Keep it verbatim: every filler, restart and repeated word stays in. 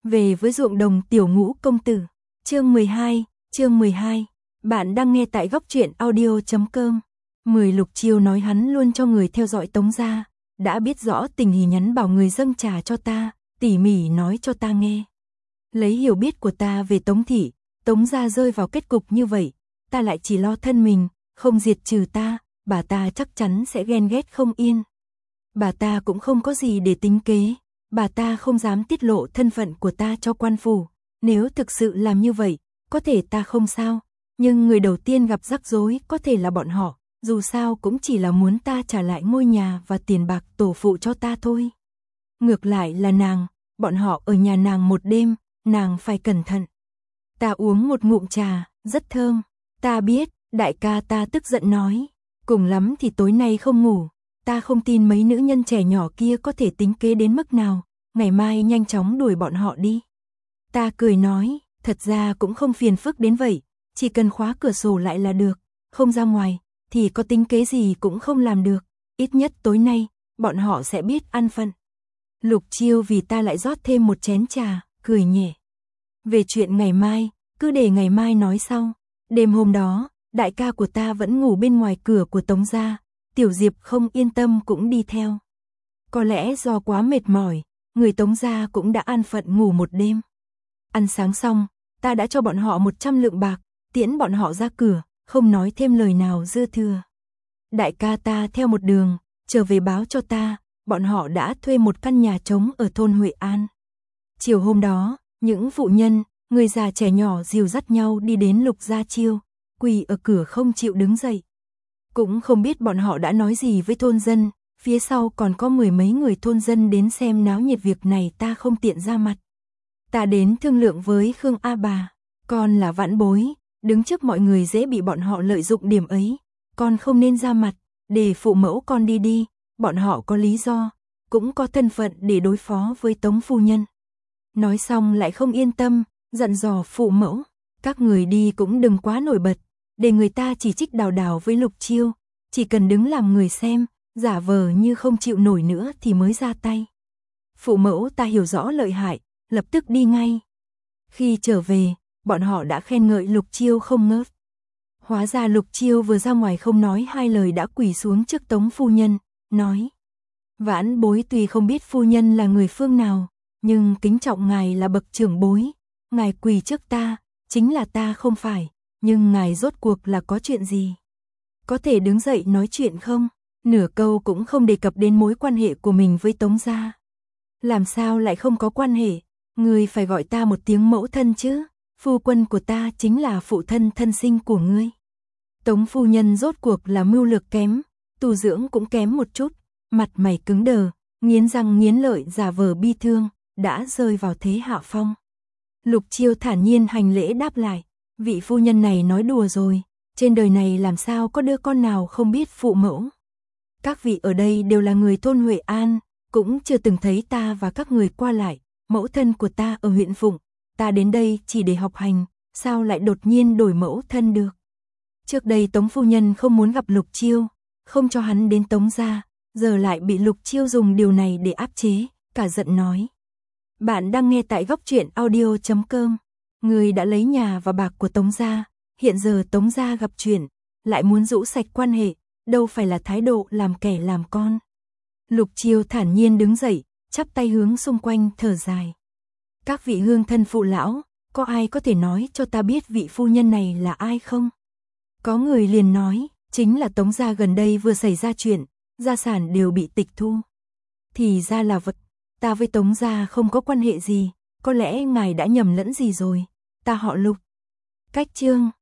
Về với ruộng đồng tiểu ngũ công tử. Chương mười hai, chương mười hai. Bạn đang nghe tại góc truyện audio chấm com. Mười Lục Chiêu nói hắn luôn cho người theo dõi Tống gia, đã biết rõ tình hình nhắn bảo người dâng trà cho ta, tỉ mỉ nói cho ta nghe. Lấy hiểu biết của ta về Tống thị, Tống gia rơi vào kết cục như vậy, ta lại chỉ lo thân mình, không diệt trừ ta, bà ta chắc chắn sẽ ghen ghét không yên. Bà ta cũng không có gì để tính kế, bà ta không dám tiết lộ thân phận của ta cho quan phủ, nếu thực sự làm như vậy, có thể ta không sao, nhưng người đầu tiên gặp rắc rối có thể là bọn họ, dù sao cũng chỉ là muốn ta trả lại ngôi nhà và tiền bạc tổ phụ cho ta thôi. Ngược lại là nàng, bọn họ ở nhà nàng một đêm, nàng phải cẩn thận. Ta uống một ngụm trà, rất thơm, ta biết, đại ca ta tức giận nói, cùng lắm thì tối nay không ngủ, ta không tin mấy nữ nhân trẻ nhỏ kia có thể tính kế đến mức nào, ngày mai nhanh chóng đuổi bọn họ đi. Ta cười nói, thật ra cũng không phiền phức đến vậy, chỉ cần khóa cửa sổ lại là được, không ra ngoài, thì có tính kế gì cũng không làm được, ít nhất tối nay, bọn họ sẽ biết ăn phận. Lục Chiêu vì ta lại rót thêm một chén trà, cười nhẹ. Về chuyện ngày mai, cứ để ngày mai nói sau. Đêm hôm đó, đại ca của ta vẫn ngủ bên ngoài cửa của Tống gia, Tiểu Diệp không yên tâm cũng đi theo. Có lẽ do quá mệt mỏi, người Tống gia cũng đã an phận ngủ một đêm. Ăn sáng xong, ta đã cho bọn họ một trăm lượng bạc, tiễn bọn họ ra cửa, không nói thêm lời nào dư thừa. Đại ca ta theo một đường, trở về báo cho ta, bọn họ đã thuê một căn nhà trống ở thôn Huệ An. Chiều hôm đó, những phụ nhân, người già trẻ nhỏ dìu dắt nhau đi đến Lục Gia Chiêu, quỳ ở cửa không chịu đứng dậy. Cũng không biết bọn họ đã nói gì với thôn dân, phía sau còn có mười mấy người thôn dân đến xem náo nhiệt, việc này ta không tiện ra mặt. Ta đến thương lượng với Khương A Bà, con là vãn bối, đứng trước mọi người dễ bị bọn họ lợi dụng điểm ấy, con không nên ra mặt, để phụ mẫu con đi đi, bọn họ có lý do, cũng có thân phận để đối phó với Tống phu nhân. Nói xong lại không yên tâm, dặn dò phụ mẫu, các người đi cũng đừng quá nổi bật, để người ta chỉ trích đào đào với Lục Chiêu, chỉ cần đứng làm người xem, giả vờ như không chịu nổi nữa thì mới ra tay. Phụ mẫu ta hiểu rõ lợi hại, lập tức đi ngay. Khi trở về, bọn họ đã khen ngợi Lục Chiêu không ngớt. Hóa ra Lục Chiêu vừa ra ngoài không nói hai lời đã quỳ xuống trước Tống phu nhân, nói: Vãn bối tuy không biết phu nhân là người phương nào, nhưng kính trọng ngài là bậc trưởng bối, ngài quỳ trước ta, chính là ta không phải, nhưng ngài rốt cuộc là có chuyện gì? Có thể đứng dậy nói chuyện không? Nửa câu cũng không đề cập đến mối quan hệ của mình với Tống gia. Làm sao lại không có quan hệ? Ngươi phải gọi ta một tiếng mẫu thân chứ, phu quân của ta chính là phụ thân thân sinh của ngươi. Tống phu nhân rốt cuộc là mưu lược kém, tu dưỡng cũng kém một chút, mặt mày cứng đờ, nghiến răng nghiến lợi giả vờ bi thương, đã rơi vào thế hạ phong. Lục Chiêu thản nhiên hành lễ đáp lại, vị phu nhân này nói đùa rồi, trên đời này làm sao có đứa con nào không biết phụ mẫu. Các vị ở đây đều là người thôn Huệ An, cũng chưa từng thấy ta và các người qua lại, mẫu thân của ta ở huyện Phụng, ta đến đây chỉ để học hành, sao lại đột nhiên đổi mẫu thân được. Trước đây Tống phu nhân không muốn gặp Lục Chiêu, không cho hắn đến Tống gia, giờ lại bị Lục Chiêu dùng điều này để áp chế, cả giận nói. Bạn đang nghe tại góc truyện audio chấm com. Người đã lấy nhà và bạc của Tống gia, hiện giờ Tống gia gặp chuyện, lại muốn rũ sạch quan hệ, đâu phải là thái độ làm kẻ làm con. Lục Chiêu thản nhiên đứng dậy, chắp tay hướng xung quanh thở dài. Các vị hương thân phụ lão, có ai có thể nói cho ta biết vị phu nhân này là ai không? Có người liền nói, chính là Tống gia gần đây vừa xảy ra chuyện, gia sản đều bị tịch thu. Thì ra là vật, ta với Tống gia không có quan hệ gì, có lẽ ngài đã nhầm lẫn gì rồi, ta họ Lục. Cách chương